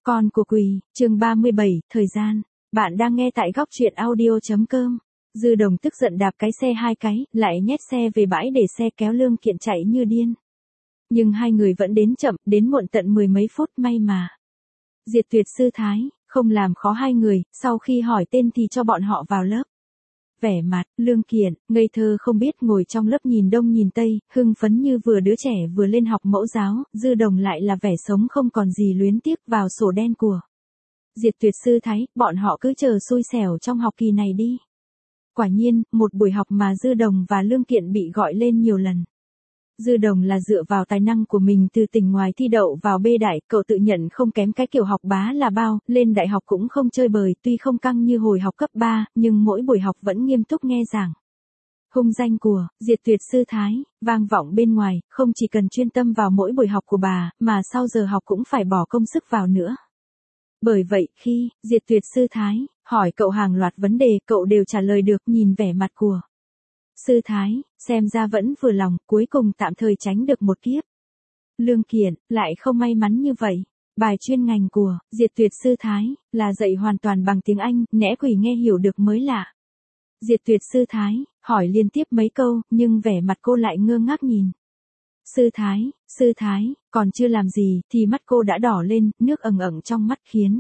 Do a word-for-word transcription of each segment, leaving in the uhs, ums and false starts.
Con của quỷ, chương ba mươi bảy, thời gian. Bạn đang nghe tại góc truyện audio.com. Dư Đồng tức giận đạp cái xe hai cái, lại nhét xe về bãi để xe kéo Lương Kiện chạy như điên. Nhưng hai người vẫn đến chậm, đến muộn tận mười mấy phút, may mà. Diệt Tuyệt sư thái, không làm khó hai người, sau khi hỏi tên thì cho bọn họ vào lớp. Vẻ mặt, Lương Kiện, ngây thơ không biết ngồi trong lớp nhìn đông nhìn tây, hưng phấn như vừa đứa trẻ vừa lên học mẫu giáo, Dư Đồng lại là vẻ sống không còn gì luyến tiếc vào sổ đen của Diệt Tuyệt sư thái, bọn họ cứ chờ xui xẻo trong học kỳ này đi. Quả nhiên, một buổi học mà Dư Đồng và Lương Kiện bị gọi lên nhiều lần. Dư Đồng là dựa vào tài năng của mình từ tỉnh ngoài thi đậu vào B đại, cậu tự nhận không kém cái kiểu học bá là bao, lên đại học cũng không chơi bời, tuy không căng như hồi học cấp ba, nhưng mỗi buổi học vẫn nghiêm túc nghe giảng. Hung danh của Diệt Tuyệt sư thái vang vọng bên ngoài, không chỉ cần chuyên tâm vào mỗi buổi học của bà, mà sau giờ học cũng phải bỏ công sức vào nữa. Bởi vậy, khi Diệt Tuyệt sư thái hỏi cậu hàng loạt vấn đề, cậu đều trả lời được. Nhìn vẻ mặt của sư thái, xem ra vẫn vừa lòng, cuối cùng tạm thời tránh được một kiếp. Lương Kiện lại không may mắn như vậy. Bài chuyên ngành của Diệt Tuyệt sư thái là dạy hoàn toàn bằng tiếng Anh, nẽ quỷ nghe hiểu được mới lạ. Diệt Tuyệt sư thái hỏi liên tiếp mấy câu, nhưng vẻ mặt cô lại ngơ ngác nhìn. Sư thái, sư thái, còn chưa làm gì thì mắt cô đã đỏ lên, nước ẩn ẩn trong mắt khiến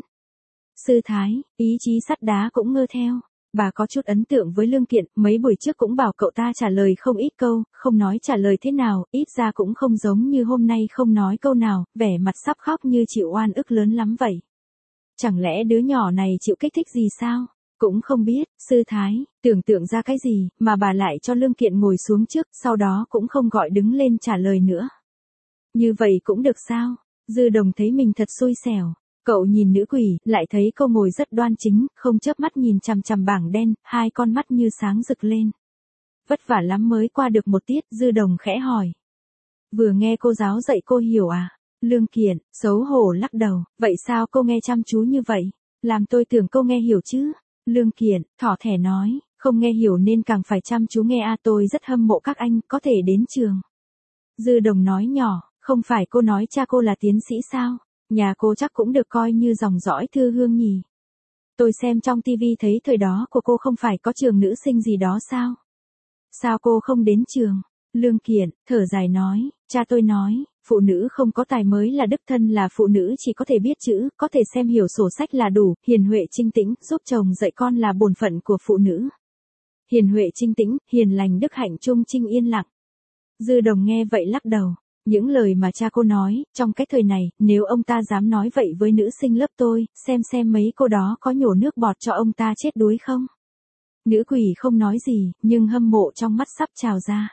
sư thái, ý chí sắt đá cũng ngơ theo. Bà có chút ấn tượng với Lương Kiện, mấy buổi trước cũng bảo cậu ta trả lời không ít câu, không nói trả lời thế nào, ít ra cũng không giống như hôm nay không nói câu nào, vẻ mặt sắp khóc như chịu oan ức lớn lắm vậy. Chẳng lẽ đứa nhỏ này chịu kích thích gì sao? Cũng không biết, sư thái, tưởng tượng ra cái gì, mà bà lại cho Lương Kiện ngồi xuống trước, sau đó cũng không gọi đứng lên trả lời nữa. Như vậy cũng được sao? Dư Đồng thấy mình thật xui xẻo. Cậu nhìn nữ quỷ, lại thấy cô ngồi rất đoan chính, không chớp mắt nhìn chằm chằm bảng đen, hai con mắt như sáng rực lên. Vất vả lắm mới qua được một tiết, Dư Đồng khẽ hỏi. Vừa nghe cô giáo dạy cô hiểu à? Lương Kiện, xấu hổ lắc đầu, vậy sao cô nghe chăm chú như vậy? Làm tôi tưởng cô nghe hiểu chứ? Lương Kiện, thỏ thẻ nói, không nghe hiểu nên càng phải chăm chú nghe à, tôi rất hâm mộ các anh, có thể đến trường. Dư Đồng nói nhỏ, không phải cô nói cha cô là tiến sĩ sao? Nhà cô chắc cũng được coi như dòng dõi thư hương nhỉ. Tôi xem trong tivi thấy thời đó của cô không phải có trường nữ sinh gì đó sao? Sao cô không đến trường? Lương Kiện, thở dài nói, cha tôi nói, phụ nữ không có tài mới là đích thân, là phụ nữ chỉ có thể biết chữ, có thể xem hiểu sổ sách là đủ, hiền huệ trinh tĩnh, giúp chồng dạy con là bổn phận của phụ nữ. Hiền huệ trinh tĩnh, hiền lành đức hạnh trung trinh yên lặng. Dư Đồng nghe vậy lắc đầu. Những lời mà cha cô nói, trong cái thời này, nếu ông ta dám nói vậy với nữ sinh lớp tôi, xem xem mấy cô đó có nhổ nước bọt cho ông ta chết đuối không? Nữ quỷ không nói gì, nhưng hâm mộ trong mắt sắp trào ra.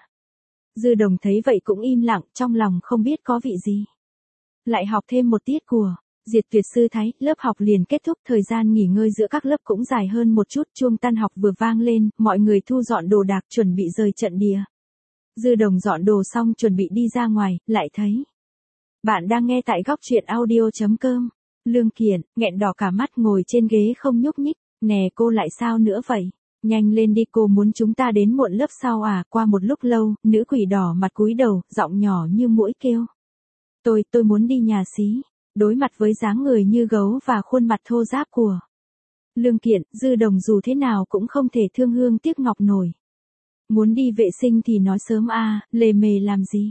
Dư Đồng thấy vậy cũng im lặng, trong lòng không biết có vị gì. Lại học thêm một tiết của Diệt Tuyệt sư thái, lớp học liền kết thúc, thời gian nghỉ ngơi giữa các lớp cũng dài hơn một chút, chuông tan học vừa vang lên, mọi người thu dọn đồ đạc chuẩn bị rời trận địa. Dư Đồng dọn đồ xong chuẩn bị đi ra ngoài, lại thấy. Bạn đang nghe tại góc truyện audio.com. Lương Kiện, nghẹn đỏ cả mắt ngồi trên ghế không nhúc nhích. Nè cô lại sao nữa vậy? Nhanh lên đi, cô muốn chúng ta đến muộn lớp sau à? Qua một lúc lâu, nữ quỷ đỏ mặt cúi đầu, giọng nhỏ như muỗi kêu. Tôi, tôi muốn đi nhà xí. Đối mặt với dáng người như gấu và khuôn mặt thô ráp của Lương Kiện, Dư Đồng dù thế nào cũng không thể thương hương tiếc ngọc nổi. Muốn đi vệ sinh thì nói sớm à, lề mề làm gì?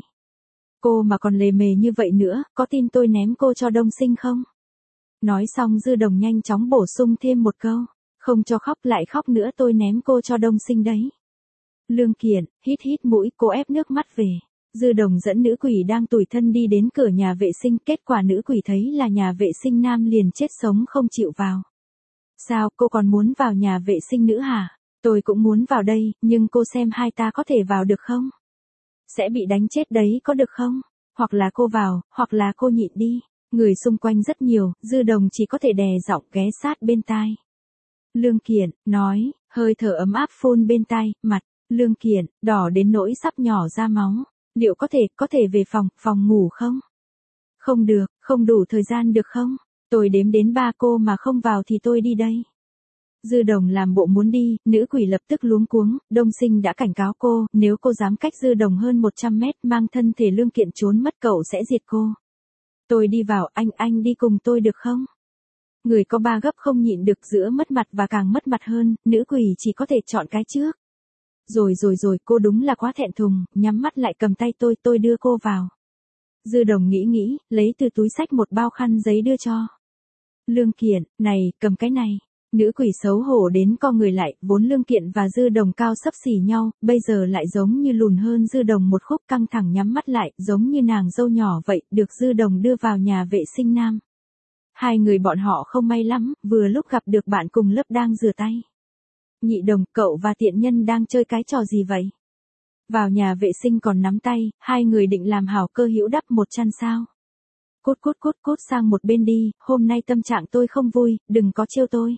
Cô mà còn lề mề như vậy nữa, có tin tôi ném cô cho đông sinh không? Nói xong Dư Đồng nhanh chóng bổ sung thêm một câu, không cho khóc lại khóc nữa tôi ném cô cho đông sinh đấy. Lương Kiện, hít hít mũi, cô ép nước mắt về. Dư Đồng dẫn nữ quỷ đang tủi thân đi đến cửa nhà vệ sinh, kết quả nữ quỷ thấy là nhà vệ sinh nam liền chết sống không chịu vào. Sao, cô còn muốn vào nhà vệ sinh nữ hả? Tôi cũng muốn vào đây, nhưng cô xem hai ta có thể vào được không? Sẽ bị đánh chết đấy có được không? Hoặc là cô vào, hoặc là cô nhịn đi. Người xung quanh rất nhiều, Dư Đồng chỉ có thể đè giọng ghé sát bên tai. Lương Kiện, nói, hơi thở ấm áp phun bên tai, mặt, Lương Kiện, đỏ đến nỗi sắp nhỏ ra máu. Liệu có thể, có thể về phòng, phòng ngủ không? Không được, không đủ thời gian được không? Tôi đếm đến ba cô mà không vào thì tôi đi đây. Dư Đồng làm bộ muốn đi, nữ quỷ lập tức luống cuống, đông sinh đã cảnh cáo cô, nếu cô dám cách Dư Đồng hơn một trăm mét mang thân thể Lương Kiện trốn mất cậu sẽ diệt cô. Tôi đi vào, anh, anh đi cùng tôi được không? Người có ba gấp không nhịn được giữa mất mặt và càng mất mặt hơn, nữ quỷ chỉ có thể chọn cái trước. Rồi rồi rồi, cô đúng là quá thẹn thùng, nhắm mắt lại cầm tay tôi, tôi đưa cô vào. Dư Đồng nghĩ nghĩ, lấy từ túi xách một bao khăn giấy đưa cho. Lương Kiện, này, cầm cái này. Nữ quỷ xấu hổ đến co người lại, vốn Lương Kiện và Dư Đồng cao xấp xỉ nhau, bây giờ lại giống như lùn hơn Dư Đồng một khúc, căng thẳng nhắm mắt lại, giống như nàng dâu nhỏ vậy, được Dư Đồng đưa vào nhà vệ sinh nam. Hai người bọn họ không may lắm, vừa lúc gặp được bạn cùng lớp đang rửa tay. Nhị Đồng, cậu và tiện nhân đang chơi cái trò gì vậy? Vào nhà vệ sinh còn nắm tay, hai người định làm hảo cơ hữu đắp một chăn sao? Cút cút cút cút sang một bên đi, hôm nay tâm trạng tôi không vui, đừng có trêu tôi.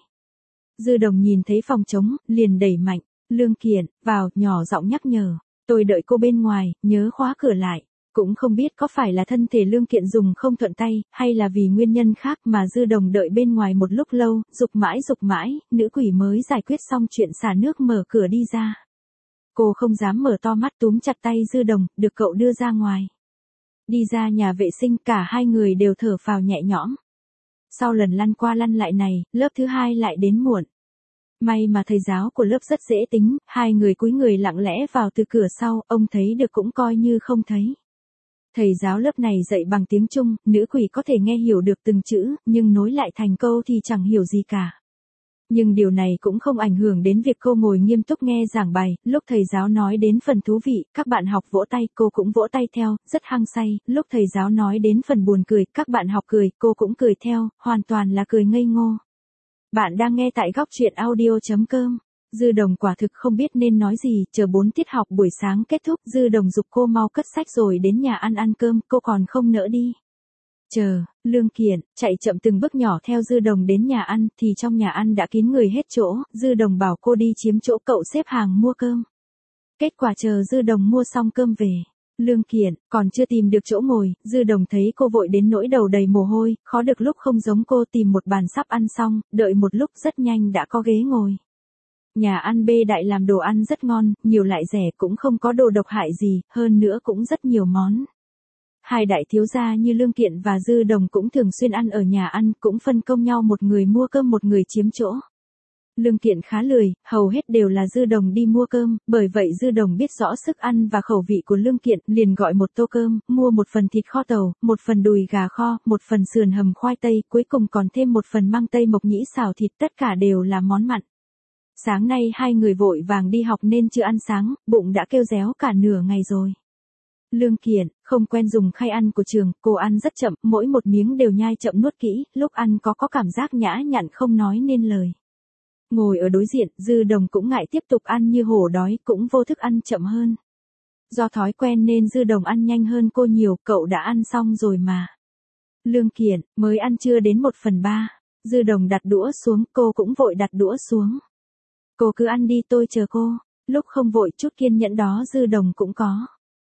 Dư Đồng nhìn thấy phòng trống, liền đẩy mạnh. Lương Kiện, vào, nhỏ giọng nhắc nhở. Tôi đợi cô bên ngoài, nhớ khóa cửa lại. Cũng không biết có phải là thân thể Lương Kiện dùng không thuận tay, hay là vì nguyên nhân khác mà Dư Đồng đợi bên ngoài một lúc lâu, dục mãi dục mãi, nữ quỷ mới giải quyết xong chuyện xả nước mở cửa đi ra. Cô không dám mở to mắt túm chặt tay Dư Đồng, được cậu đưa ra ngoài. Đi ra nhà vệ sinh cả hai người đều thở phào nhẹ nhõm. Sau lần lăn qua lăn lại này, lớp thứ hai lại đến muộn. May mà thầy giáo của lớp rất dễ tính, hai người cúi người lặng lẽ vào từ cửa sau, ông thấy được cũng coi như không thấy. Thầy giáo lớp này dạy bằng tiếng Trung, nữ quỷ có thể nghe hiểu được từng chữ, nhưng nối lại thành câu thì chẳng hiểu gì cả. Nhưng điều này cũng không ảnh hưởng đến việc cô ngồi nghiêm túc nghe giảng bài, lúc thầy giáo nói đến phần thú vị, các bạn học vỗ tay, cô cũng vỗ tay theo, rất hăng say, lúc thầy giáo nói đến phần buồn cười, các bạn học cười, cô cũng cười theo, hoàn toàn là cười ngây ngô. Bạn đang nghe tại góc truyện audio chấm com. Dư Đồng quả thực không biết nên nói gì, chờ bốn tiết học buổi sáng kết thúc, Dư Đồng giục cô mau cất sách rồi đến nhà ăn ăn cơm, cô còn không nỡ đi. Chờ, Lương Kiện, chạy chậm từng bước nhỏ theo Dư Đồng đến nhà ăn, thì trong nhà ăn đã kín người hết chỗ, Dư Đồng bảo cô đi chiếm chỗ cậu xếp hàng mua cơm. Kết quả chờ Dư Đồng mua xong cơm về. Lương Kiện, còn chưa tìm được chỗ ngồi, Dư Đồng thấy cô vội đến nỗi đầu đầy mồ hôi, khó được lúc không giống cô tìm một bàn sắp ăn xong, đợi một lúc rất nhanh đã có ghế ngồi. Nhà ăn B đại làm đồ ăn rất ngon, nhiều lại rẻ cũng không có đồ độc hại gì, hơn nữa cũng rất nhiều món. Hai đại thiếu gia như Lương Kiện và Dư Đồng cũng thường xuyên ăn ở nhà ăn, cũng phân công nhau một người mua cơm một người chiếm chỗ. Lương Kiện khá lười, hầu hết đều là Dư Đồng đi mua cơm, bởi vậy Dư Đồng biết rõ sức ăn và khẩu vị của Lương Kiện, liền gọi một tô cơm, mua một phần thịt kho tàu, một phần đùi gà kho, một phần sườn hầm khoai tây, cuối cùng còn thêm một phần măng tây mộc nhĩ xào thịt, tất cả đều là món mặn. Sáng nay hai người vội vàng đi học nên chưa ăn sáng, bụng đã kêu réo cả nửa ngày rồi. Lương Kiện, không quen dùng khay ăn của trường, cô ăn rất chậm, mỗi một miếng đều nhai chậm nuốt kỹ, lúc ăn có có cảm giác nhã nhặn không nói nên lời. Ngồi ở đối diện, Dư Đồng cũng ngại tiếp tục ăn như hổ đói, cũng vô thức ăn chậm hơn. Do thói quen nên Dư Đồng ăn nhanh hơn cô nhiều, cậu đã ăn xong rồi mà. Lương Kiện, mới ăn chưa đến một phần ba. Dư Đồng đặt đũa xuống, cô cũng vội đặt đũa xuống. Cô cứ ăn đi tôi chờ cô, lúc không vội chút kiên nhẫn đó Dư Đồng cũng có.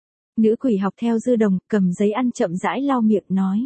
Nữ quỷ học theo Dư Đồng, cầm giấy ăn chậm rãi lau miệng nói.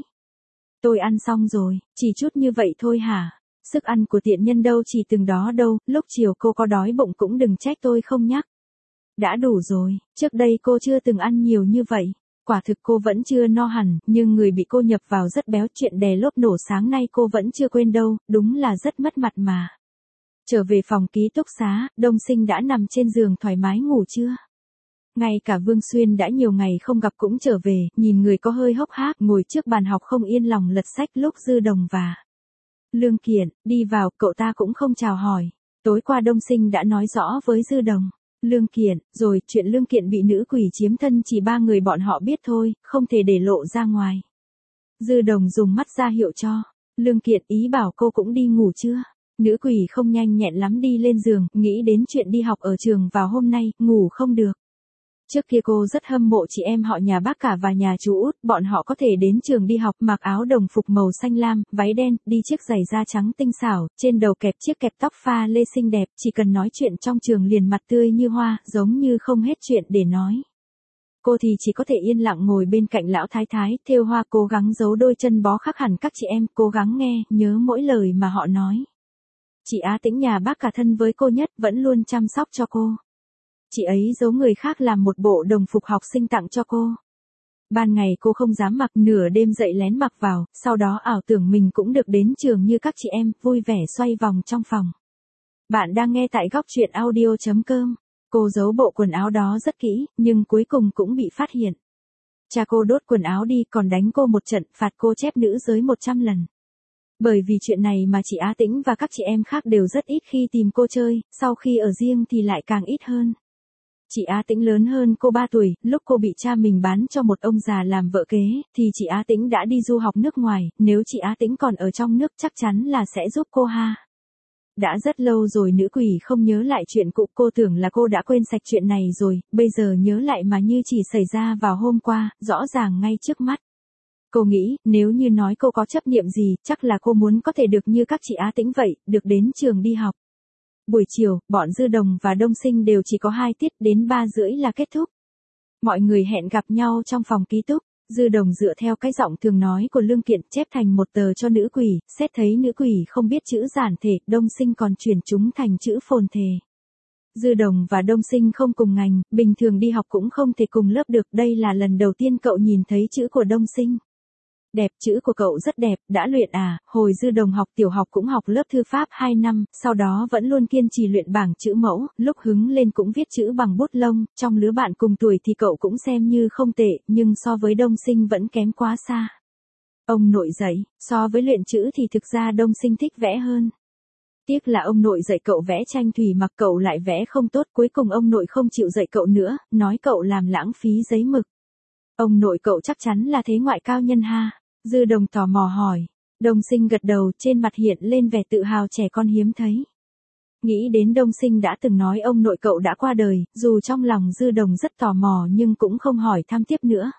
Tôi ăn xong rồi, chỉ chút như vậy thôi hả? Sức ăn của tiện nhân đâu chỉ từng đó đâu, lúc chiều cô có đói bụng cũng đừng trách tôi không nhắc. Đã đủ rồi, trước đây cô chưa từng ăn nhiều như vậy. Quả thực cô vẫn chưa no hẳn, nhưng người bị cô nhập vào rất béo, chuyện đè lốp nổ sáng nay cô vẫn chưa quên đâu, đúng là rất mất mặt mà. Trở về phòng ký túc xá, Đông Sinh đã nằm trên giường thoải mái ngủ chưa? Ngay cả Vương Xuyên đã nhiều ngày không gặp cũng trở về, nhìn người có hơi hốc hác, ngồi trước bàn học không yên lòng lật sách lúc Dư Đồng và Lương Kiện đi vào, cậu ta cũng không chào hỏi. Tối qua Đông Sinh đã nói rõ với Dư Đồng, Lương Kiện, rồi chuyện Lương Kiện bị nữ quỷ chiếm thân chỉ ba người bọn họ biết thôi, không thể để lộ ra ngoài. Dư Đồng dùng mắt ra hiệu cho Lương Kiện, ý bảo cô cũng đi ngủ chưa? Nữ quỷ không nhanh nhẹn lắm đi lên giường, nghĩ đến chuyện đi học ở trường vào hôm nay, ngủ không được. Trước kia cô rất hâm mộ chị em họ nhà bác cả và nhà chú út, bọn họ có thể đến trường đi học mặc áo đồng phục màu xanh lam, váy đen, đi chiếc giày da trắng tinh xảo, trên đầu kẹp chiếc kẹp tóc pha lê xinh đẹp, chỉ cần nói chuyện trong trường liền mặt tươi như hoa, giống như không hết chuyện để nói. Cô thì chỉ có thể yên lặng ngồi bên cạnh lão thái thái, thêu hoa, cố gắng giấu đôi chân bó khác hẳn các chị em, cố gắng nghe, nhớ mỗi lời mà họ nói. Chị Á Tĩnh nhà bác cả thân với cô nhất, vẫn luôn chăm sóc cho cô. Chị ấy giấu người khác làm một bộ đồng phục học sinh tặng cho cô. Ban ngày cô không dám mặc, nửa đêm dậy lén mặc vào, sau đó ảo tưởng mình cũng được đến trường như các chị em, vui vẻ xoay vòng trong phòng. Bạn đang nghe tại góc truyện audio.com. Cô giấu bộ quần áo đó rất kỹ, nhưng cuối cùng cũng bị phát hiện. Cha cô đốt quần áo đi, còn đánh cô một trận, phạt cô chép nữ giới một trăm lần. Bởi vì chuyện này mà chị Á Tĩnh và các chị em khác đều rất ít khi tìm cô chơi, sau khi ở riêng thì lại càng ít hơn. Chị Á Tĩnh lớn hơn cô ba tuổi, lúc cô bị cha mình bán cho một ông già làm vợ kế, thì chị Á Tĩnh đã đi du học nước ngoài, nếu chị Á Tĩnh còn ở trong nước chắc chắn là sẽ giúp cô ha. Đã rất lâu rồi nữ quỷ không nhớ lại chuyện cũ, cô tưởng là cô đã quên sạch chuyện này rồi, bây giờ nhớ lại mà như chỉ xảy ra vào hôm qua, rõ ràng ngay trước mắt. Cô nghĩ, nếu như nói cô có chấp niệm gì, chắc là cô muốn có thể được như các chị Á Tĩnh vậy, được đến trường đi học. Buổi chiều, bọn Dư Đồng và Đông Sinh đều chỉ có hai tiết, đến ba rưỡi là kết thúc. Mọi người hẹn gặp nhau trong phòng ký túc. Dư Đồng dựa theo cái giọng thường nói của Lương Kiện chép thành một tờ cho nữ quỷ, xét thấy nữ quỷ không biết chữ giản thể, Đông Sinh còn chuyển chúng thành chữ phồn thể. Dư Đồng và Đông Sinh không cùng ngành, bình thường đi học cũng không thể cùng lớp được, đây là lần đầu tiên cậu nhìn thấy chữ của Đông Sinh. Đẹp, chữ của cậu rất đẹp, đã luyện à, hồi Dư Đồng học tiểu học cũng học lớp thư pháp hai năm, sau đó vẫn luôn kiên trì luyện bảng chữ mẫu, lúc hứng lên cũng viết chữ bằng bút lông, trong lứa bạn cùng tuổi thì cậu cũng xem như không tệ, nhưng so với Đông Sinh vẫn kém quá xa. Ông nội dạy, so với luyện chữ thì thực ra Đông Sinh thích vẽ hơn. Tiếc là ông nội dạy cậu vẽ tranh thủy mặc cậu lại vẽ không tốt, cuối cùng ông nội không chịu dạy cậu nữa, nói cậu làm lãng phí giấy mực. Ông nội cậu chắc chắn là thế ngoại cao nhân ha. Dư Đồng tò mò hỏi. Đông Sinh gật đầu, trên mặt hiện lên vẻ tự hào trẻ con hiếm thấy. Nghĩ đến Đông Sinh đã từng nói ông nội cậu đã qua đời, dù trong lòng Dư Đồng rất tò mò nhưng cũng không hỏi thăm tiếp nữa.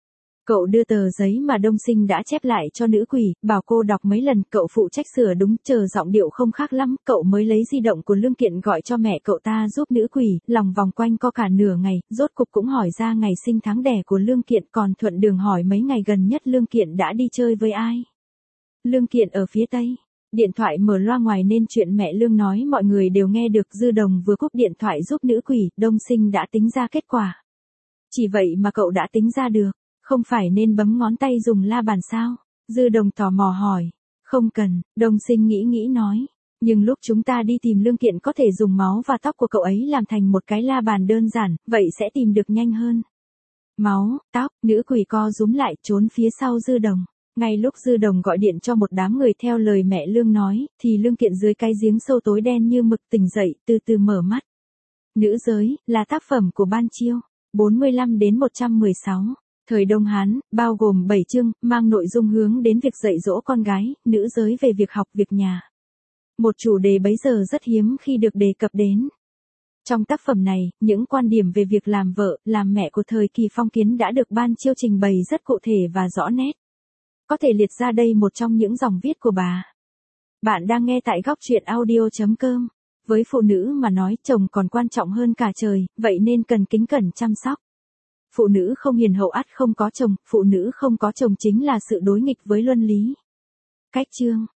Cậu đưa tờ giấy mà Đông Sinh đã chép lại cho nữ quỷ, bảo cô đọc mấy lần, cậu phụ trách sửa đúng, chờ giọng điệu không khác lắm, cậu mới lấy di động của Lương Kiện gọi cho mẹ cậu ta giúp nữ quỷ, lòng vòng quanh co cả nửa ngày, rốt cục cũng hỏi ra ngày sinh tháng đẻ của Lương Kiện, còn thuận đường hỏi mấy ngày gần nhất Lương Kiện đã đi chơi với ai. Lương Kiện ở phía Tây. Điện thoại mở loa ngoài nên chuyện mẹ Lương nói mọi người đều nghe được. Dư Đồng vừa cúp điện thoại giúp nữ quỷ, Đông Sinh đã tính ra kết quả. Chỉ vậy mà cậu đã tính ra được. Không phải nên bấm ngón tay dùng la bàn sao? Dư Đồng tò mò hỏi. Không cần, Đông Sinh nghĩ nghĩ nói. Nhưng lúc chúng ta đi tìm Lương Kiện có thể dùng máu và tóc của cậu ấy làm thành một cái la bàn đơn giản, vậy sẽ tìm được nhanh hơn. Máu, tóc, nữ quỷ co rúm lại trốn phía sau Dư Đồng. Ngay lúc Dư Đồng gọi điện cho một đám người theo lời mẹ Lương nói, thì Lương Kiện dưới cái giếng sâu tối đen như mực tỉnh dậy, từ từ mở mắt. Nữ giới, là tác phẩm của Ban Chiêu, bốn mươi lăm đến một trăm mười sáu. Thời Đông Hán, bao gồm bảy chương, mang nội dung hướng đến việc dạy dỗ con gái, nữ giới về việc học việc nhà. Một chủ đề bấy giờ rất hiếm khi được đề cập đến. Trong tác phẩm này, những quan điểm về việc làm vợ, làm mẹ của thời kỳ phong kiến đã được Ban Chiêu trình bày rất cụ thể và rõ nét. Có thể liệt ra đây một trong những dòng viết của bà. Bạn đang nghe tại góc truyện audio.com. Với phụ nữ mà nói chồng còn quan trọng hơn cả trời, vậy nên cần kính cẩn chăm sóc. Phụ nữ không hiền hậu ắt không có chồng, phụ nữ không có chồng chính là sự đối nghịch với luân lý. Cách chương,